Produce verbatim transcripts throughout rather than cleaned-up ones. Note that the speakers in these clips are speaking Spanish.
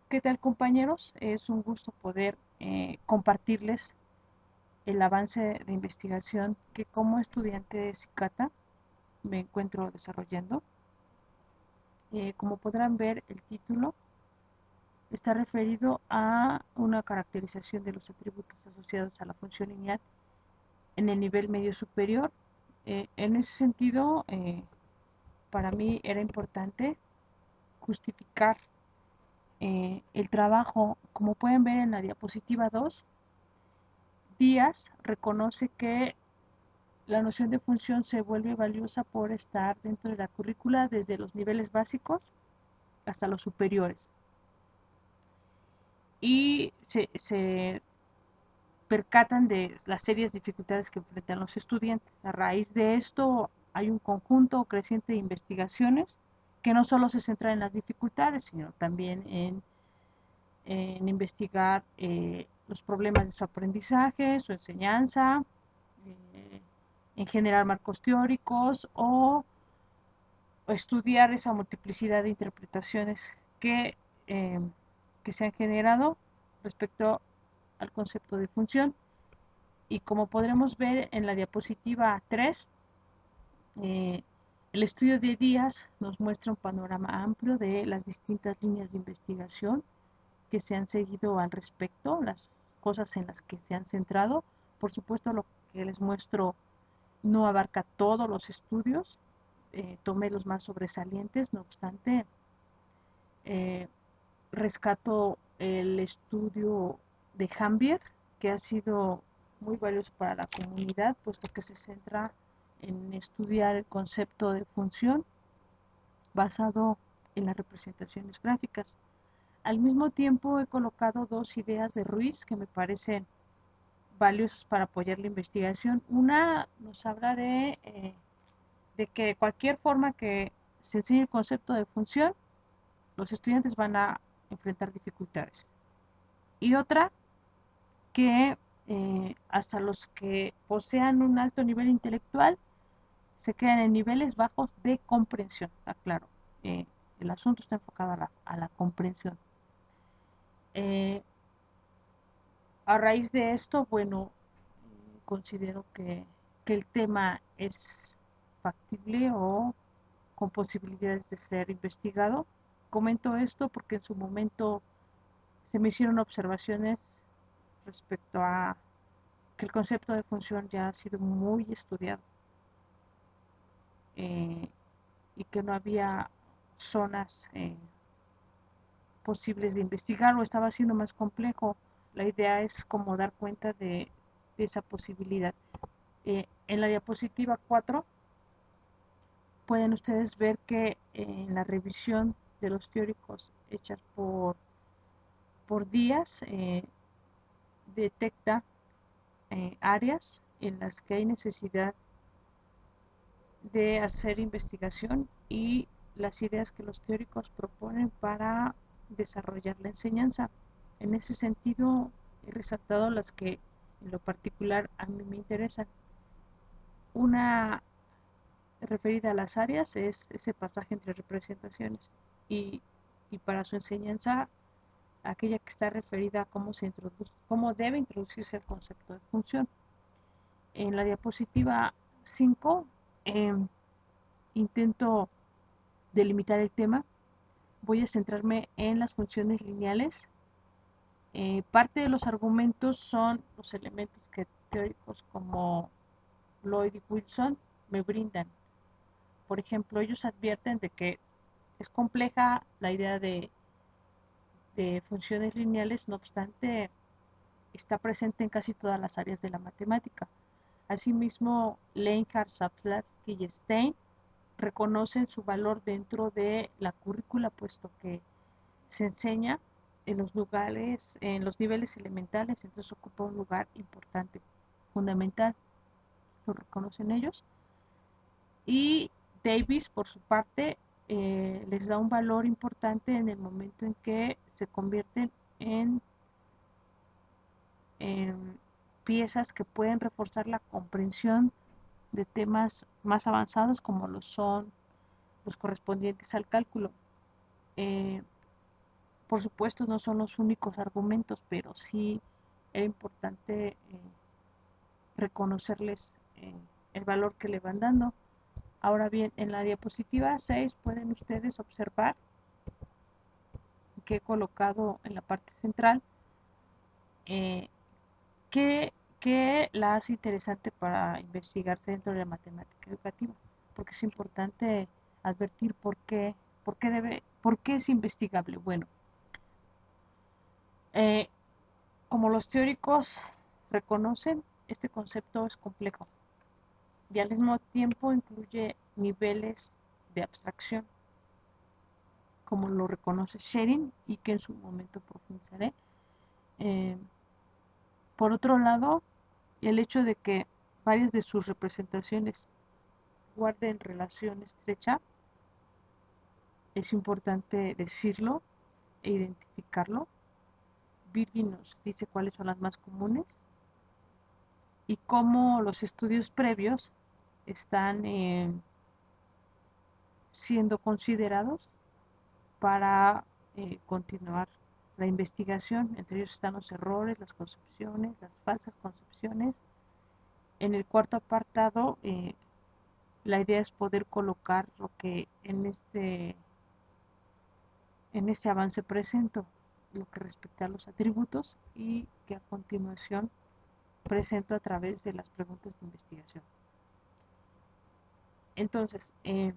¿Qué tal, compañeros? Es un gusto poder eh, compartirles el avance de investigación que como estudiante de Cicata me encuentro desarrollando. Eh, como podrán ver, el título está referido a una caracterización de los atributos asociados a la función lineal en el nivel medio superior. Eh, en ese sentido, eh, para mí era importante justificar eh, el trabajo. Como pueden ver en la diapositiva dos, Díaz reconoce que la noción de función se vuelve valiosa por estar dentro de la currícula desde los niveles básicos hasta los superiores. Y se, se percatan de las serias dificultades que enfrentan los estudiantes. A raíz de esto hay un conjunto creciente de investigaciones que no solo se centran en las dificultades, sino también en, en investigar eh, los problemas de su aprendizaje, su enseñanza, eh, en generar marcos teóricos o, o, estudiar esa multiplicidad de interpretaciones que, eh, que se han generado respecto al concepto de función. Y como podremos ver en la diapositiva tres, eh, el estudio de Díaz nos muestra un panorama amplio de las distintas líneas de investigación que se han seguido al respecto, las cosas en las que se han centrado. Por supuesto, lo que les muestro no abarca todos los estudios, eh, tomé los más sobresalientes, no obstante, eh, rescato el estudio de Hambier, que ha sido muy valioso para la comunidad, puesto que se centra en estudiar el concepto de función basado en las representaciones gráficas. Al mismo tiempo he colocado dos ideas de Ruiz que me parecen valiosas para apoyar la investigación. Una nos habla de eh, de que cualquier forma que se enseñe el concepto de función, los estudiantes van a enfrentar dificultades. Y otra, que eh, hasta los que posean un alto nivel intelectual se quedan en niveles bajos de comprensión. Está claro, eh, el asunto está enfocado a la, a la comprensión. Eh, a raíz de esto, bueno, considero que, que el tema es factible o con posibilidades de ser investigado. Comento esto porque en su momento se me hicieron observaciones respecto a que el concepto de función ya ha sido muy estudiado, eh, y que no había zonas eh, posibles de investigar o estaba siendo más complejo. La idea es como dar cuenta de, de esa posibilidad. Eh, en la diapositiva cuatro pueden ustedes ver que en la revisión de los teóricos hechas por, por Díaz, eh, detecta eh, áreas en las que hay necesidad de hacer investigación y las ideas que los teóricos proponen para desarrollar la enseñanza. En ese sentido, he resaltado las que en lo particular a mí me interesan. Una referida a las áreas es ese pasaje entre representaciones y, y para su enseñanza aquella que está referida a cómo se introduce, cómo debe introducirse el concepto de función. En la diapositiva cinco eh, intento delimitar el tema. Voy a centrarme en las funciones lineales. Eh, parte de los argumentos son los elementos que teóricos como Lloyd y Wilson me brindan. Por ejemplo, ellos advierten de que es compleja la idea de, de funciones lineales, no obstante, está presente en casi todas las áreas de la matemática. Asimismo, Lenhart, Sapolsky y Stein reconocen su valor dentro de la currícula, puesto que se enseña en los lugares, en los niveles elementales, entonces ocupa un lugar importante, fundamental, lo reconocen ellos. Y Davis, por su parte, eh, les da un valor importante en el momento en que se convierten en, en piezas que pueden reforzar la comprensión de temas más avanzados como lo son los correspondientes al cálculo. Eh, Por supuesto, no son los únicos argumentos, pero sí era importante eh, reconocerles eh, el valor que le van dando. Ahora bien, en la diapositiva seis pueden ustedes observar que he colocado en la parte central eh, que, que la hace interesante para investigarse dentro de la matemática educativa, porque es importante advertir por qué, por qué debe, por qué es investigable. Bueno, eh, como los teóricos reconocen, este concepto es complejo y al mismo tiempo incluye niveles de abstracción, como lo reconoce Sherin y que en su momento profundizaré. Eh, por otro lado, el hecho de que varias de sus representaciones guarden relación estrecha, es importante decirlo e identificarlo. Virgin nos dice cuáles son las más comunes y cómo los estudios previos están eh, siendo considerados para eh, continuar la investigación. Entre ellos están los errores, las concepciones, las falsas concepciones. En el cuarto apartado, eh, la idea es poder colocar lo que en este, en este avance presento, lo que respecta a los atributos y que a continuación presento a través de las preguntas de investigación. Entonces, eh,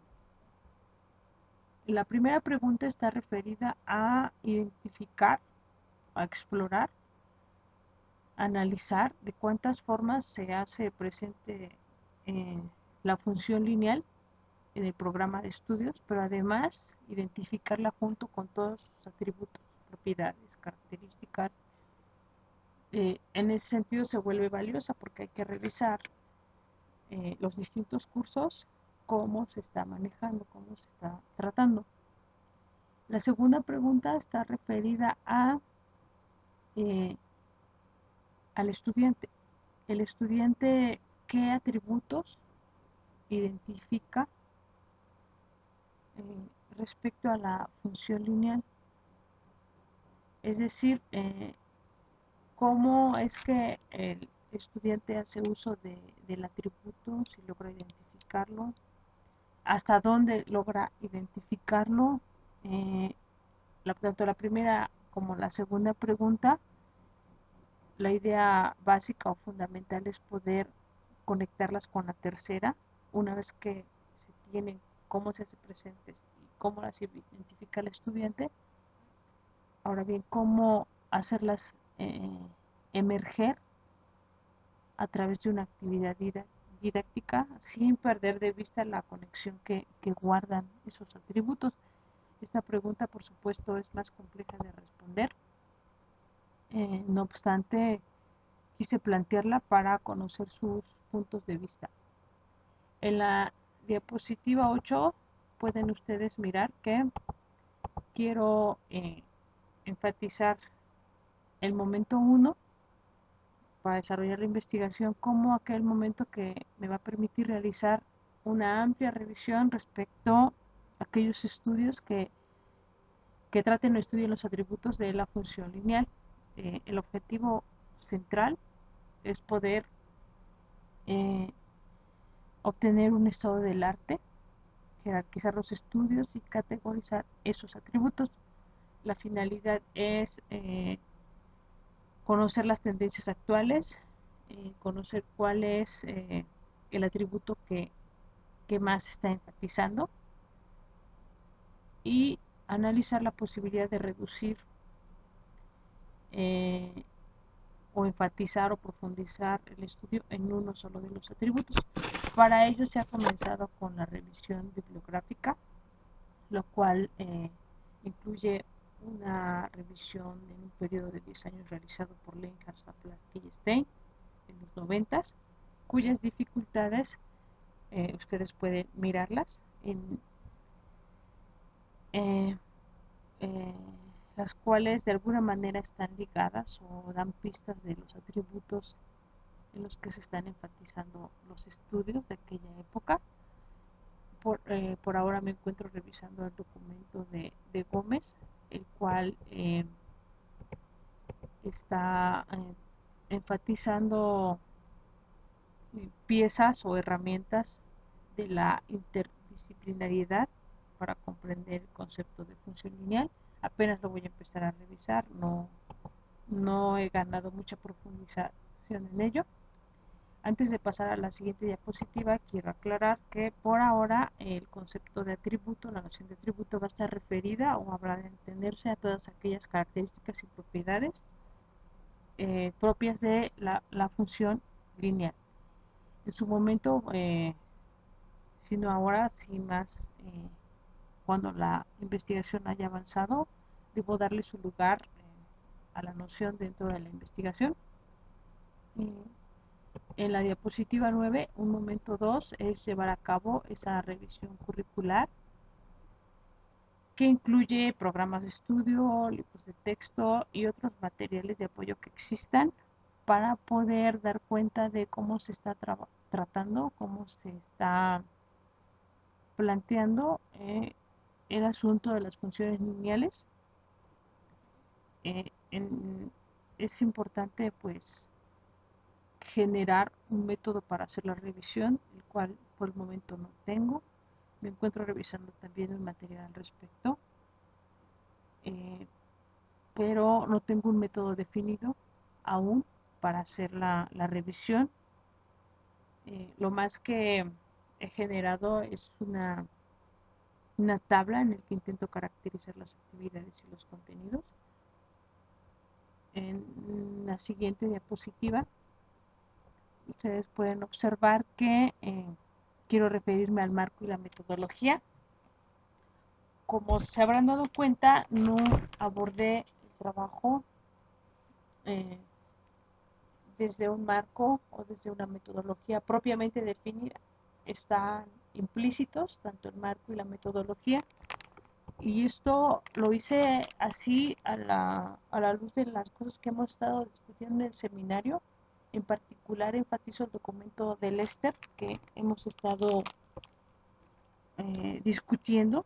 la primera pregunta está referida a identificar, a explorar, analizar de cuántas formas se hace presente eh, la función lineal en el programa de estudios, pero además identificarla junto con todos sus atributos, propiedades, características. Eh, en ese sentido se vuelve valiosa porque hay que revisar eh, los distintos cursos, cómo se está manejando, cómo se está tratando. La segunda pregunta está referida a, eh, al estudiante. El estudiante, ¿qué atributos identifica eh, respecto a la función lineal? Es decir, eh, cómo es que el estudiante hace uso de, del atributo, si logra identificarlo, hasta dónde logra identificarlo. Eh, la, tanto la primera como la segunda pregunta, la idea básica o fundamental es poder conectarlas con la tercera, una vez que se tienen cómo se hace presentes y cómo las identifica el estudiante. Ahora bien, cómo hacerlas eh, emerger a través de una actividad didáctica sin perder de vista la conexión que, que guardan esos atributos. Esta pregunta, por supuesto, es más compleja de responder. Eh, no obstante, quise plantearla para conocer sus puntos de vista. En la diapositiva ocho pueden ustedes mirar que quiero eh, enfatizar el momento uno para desarrollar la investigación como aquel momento que me va a permitir realizar una amplia revisión respecto a aquellos estudios que, que traten o estudien los atributos de la función lineal. Eh, el objetivo central es poder eh, obtener un estado del arte, jerarquizar los estudios y categorizar esos atributos. La finalidad es eh, conocer las tendencias actuales, eh, conocer cuál es eh, el atributo que, que más se está enfatizando y analizar la posibilidad de reducir eh, o enfatizar o profundizar el estudio en uno solo de los atributos. Para ello se ha comenzado con la revisión bibliográfica, lo cual eh, incluye una revisión en un periodo de diez años realizado por Lenhart, Sapolsky y Stein en los noventas, cuyas dificultades eh, ustedes pueden mirarlas en eh, eh, las cuales de alguna manera están ligadas o dan pistas de los atributos en los que se están enfatizando los estudios de aquella época. Por, eh, por ahora me encuentro revisando el documento de, de Gómez, el cual eh, está eh, enfatizando piezas o herramientas de la interdisciplinariedad para comprender el concepto de función lineal. Apenas lo voy a empezar a revisar, no, no he ganado mucha profundización en ello. Antes de pasar a la siguiente diapositiva, quiero aclarar que por ahora el concepto de atributo, la noción de atributo va a estar referida o habrá de entenderse a todas aquellas características y propiedades eh, propias de la, la función lineal. En su momento, eh, sino ahora, sin más, eh, cuando la investigación haya avanzado, debo darle su lugar eh, a la noción dentro de la investigación. Y en la diapositiva nueve, un momento dos es llevar a cabo esa revisión curricular que incluye programas de estudio, libros de texto y otros materiales de apoyo que existan para poder dar cuenta de cómo se está tra tratando, cómo se está planteando eh, el asunto de las funciones lineales. Eh, en, es importante pues generar un método para hacer la revisión, el cual por el momento no tengo. Me encuentro revisando también el material al respecto, eh, pero no tengo un método definido aún para hacer la, la revisión. Eh, lo más que he generado es una, una tabla en la que intento caracterizar las actividades y los contenidos. En la siguiente diapositiva ustedes pueden observar que eh, quiero referirme al marco y la metodología. Como se habrán dado cuenta, no abordé el trabajo eh, desde un marco o desde una metodología propiamente definida. Están implícitos tanto el marco y la metodología, y esto lo hice así a la, a la luz de las cosas que hemos estado discutiendo en el seminario. En particular enfatizo el documento de Lester que hemos estado eh, discutiendo.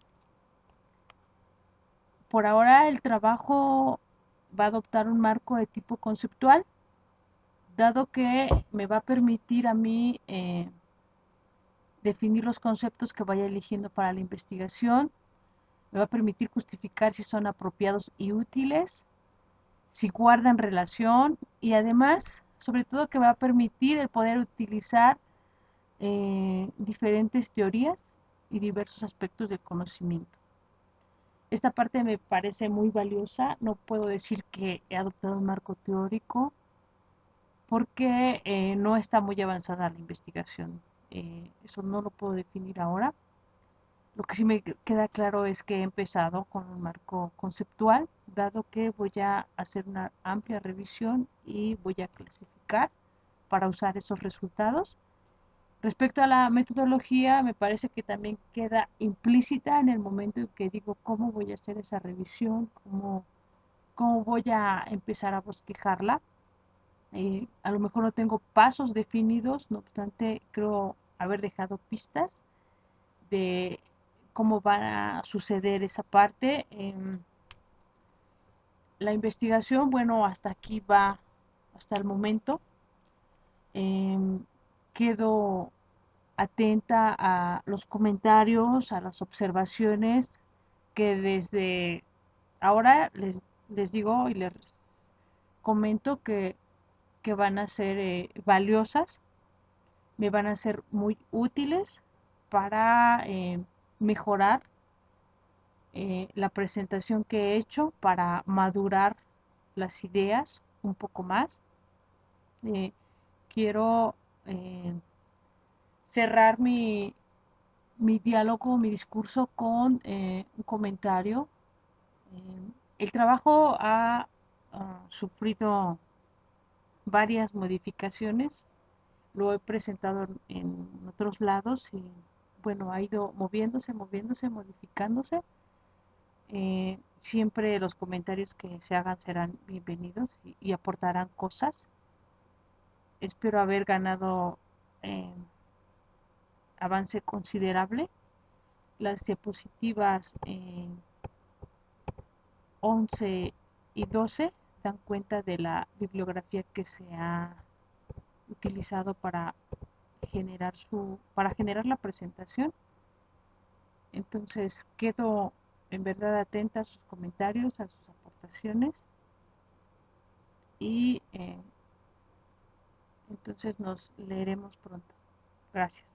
Por ahora el trabajo va a adoptar un marco de tipo conceptual, dado que me va a permitir a mí eh, definir los conceptos que vaya eligiendo para la investigación, me va a permitir justificar si son apropiados y útiles, si guardan relación, y además, sobre todo, que va a permitir el poder utilizar eh, diferentes teorías y diversos aspectos del conocimiento. Esta parte me parece muy valiosa. No puedo decir que he adoptado un marco teórico porque eh, no está muy avanzada la investigación. Eh, eso no lo puedo definir ahora. Lo que sí me queda claro es que he empezado con un marco conceptual, dado que voy a hacer una amplia revisión y voy a clasificar para usar esos resultados. Respecto a la metodología, me parece que también queda implícita en el momento en que digo cómo voy a hacer esa revisión, cómo, cómo voy a empezar a bosquejarla. Eh, a lo mejor no tengo pasos definidos, no obstante, creo haber dejado pistas de cómo va a suceder esa parte. Eh, la investigación, bueno, hasta aquí va, hasta el momento. Eh, quedo atenta a los comentarios, a las observaciones que desde ahora les, les digo y les comento que, que van a ser eh, valiosas, me van a ser muy útiles para eh, mejorar eh, la presentación que he hecho, para madurar las ideas un poco más. Eh, quiero eh, cerrar mi, mi diálogo, mi discurso con eh, un comentario. Eh, el trabajo ha uh, sufrido varias modificaciones, lo he presentado en, en otros lados y bueno, ha ido moviéndose, moviéndose, modificándose. Eh, siempre los comentarios que se hagan serán bienvenidos y, y aportarán cosas. Espero haber ganado eh, avance considerable. Las diapositivas eh, once y doce dan cuenta de la bibliografía que se ha utilizado para generar su para generar la presentación. Entonces quedo en verdad atenta a sus comentarios, a sus aportaciones y eh, entonces nos leeremos pronto. Gracias.